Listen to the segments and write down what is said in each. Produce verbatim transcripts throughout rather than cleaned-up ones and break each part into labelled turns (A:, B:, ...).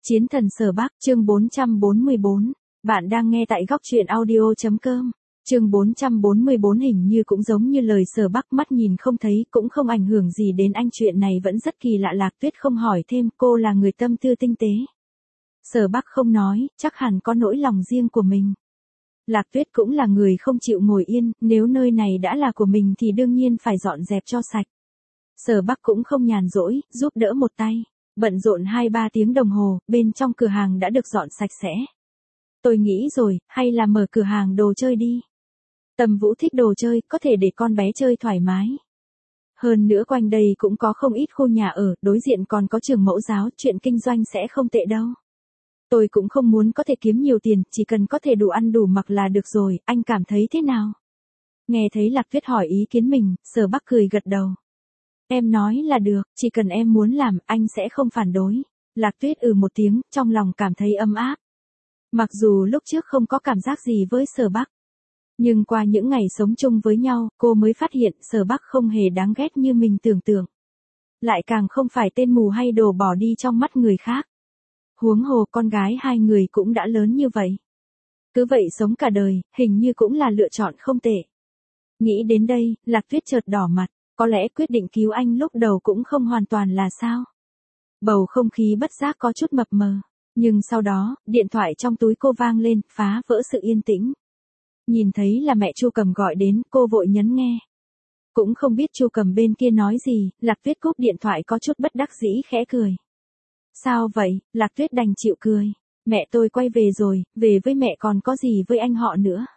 A: Chiến thần Sở Bắc, chương bốn trăm bốn mươi bốn. Bạn đang nghe tại góc truyện audio chấm com. Chương bốn trăm bốn mươi bốn hình như cũng giống như lời Sở Bắc, mắt nhìn không thấy, cũng không ảnh hưởng gì đến anh, chuyện này vẫn rất kỳ lạ. Lạc Tuyết không hỏi thêm, cô là người tâm tư tinh tế. Sở Bắc không nói, chắc hẳn có nỗi lòng riêng của mình. Lạc Tuyết cũng là người không chịu ngồi yên, nếu nơi này đã là của mình thì đương nhiên phải dọn dẹp cho sạch. Sở Bắc cũng không nhàn rỗi, giúp đỡ một tay. Bận rộn hai ba tiếng đồng hồ, bên trong cửa hàng đã được dọn sạch sẽ. Tôi nghĩ rồi, hay là mở cửa hàng đồ chơi đi. Tầm Vũ thích đồ chơi, có thể để con bé chơi thoải mái. Hơn nữa quanh đây cũng có không ít khu nhà ở, đối diện còn có trường mẫu giáo, chuyện kinh doanh sẽ không tệ đâu. Tôi cũng không muốn có thể kiếm nhiều tiền, chỉ cần có thể đủ ăn đủ mặc là được rồi, anh cảm thấy thế nào? Nghe thấy Lạc Tuyết hỏi ý kiến mình, Sở Bắc cười gật đầu. Em nói là được, chỉ cần em muốn làm, anh sẽ không phản đối. Lạc Tuyết ừ một tiếng, trong lòng cảm thấy ấm áp. Mặc dù lúc trước không có cảm giác gì với Sở Bắc, nhưng qua những ngày sống chung với nhau, cô mới phát hiện Sở Bắc không hề đáng ghét như mình tưởng tượng. Lại càng không phải tên mù hay đồ bỏ đi trong mắt người khác. Huống hồ con gái hai người cũng đã lớn như vậy. Cứ vậy sống cả đời, hình như cũng là lựa chọn không tệ. Nghĩ đến đây, Lạc Tuyết chợt đỏ mặt. Có lẽ quyết định cứu anh lúc đầu cũng không hoàn toàn là sao. Bầu không khí bất giác có chút mập mờ. Nhưng sau đó, điện thoại trong túi cô vang lên, phá vỡ sự yên tĩnh. Nhìn thấy là mẹ Chu Cầm gọi đến, cô vội nhấn nghe. Cũng không biết Chu Cầm bên kia nói gì, Lạc Tuyết cúp điện thoại có chút bất đắc dĩ khẽ cười. Sao vậy? Lạc Tuyết đành chịu cười. Mẹ tôi quay về rồi, về với mẹ còn có gì với anh họ nữa.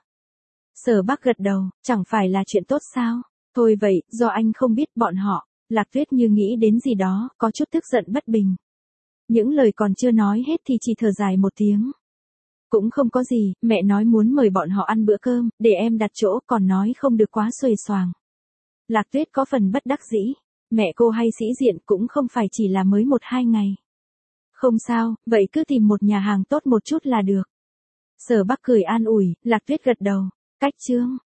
A: Sở Bắc gật đầu, chẳng phải là chuyện tốt sao? Thôi vậy, do anh không biết bọn họ. Lạc Tuyết như nghĩ đến gì đó, có chút tức giận bất bình. Những lời còn chưa nói hết thì chỉ thở dài một tiếng. Cũng không có gì, mẹ nói muốn mời bọn họ ăn bữa cơm, để em đặt chỗ, còn nói không được quá xuề xoàng. Lạc Tuyết có phần bất đắc dĩ. Mẹ cô hay sĩ diện cũng không phải chỉ là mới một hai ngày. Không sao, vậy cứ tìm một nhà hàng tốt một chút là được. Sở Bắc cười an ủi, Lạc Tuyết gật đầu. Cách chương.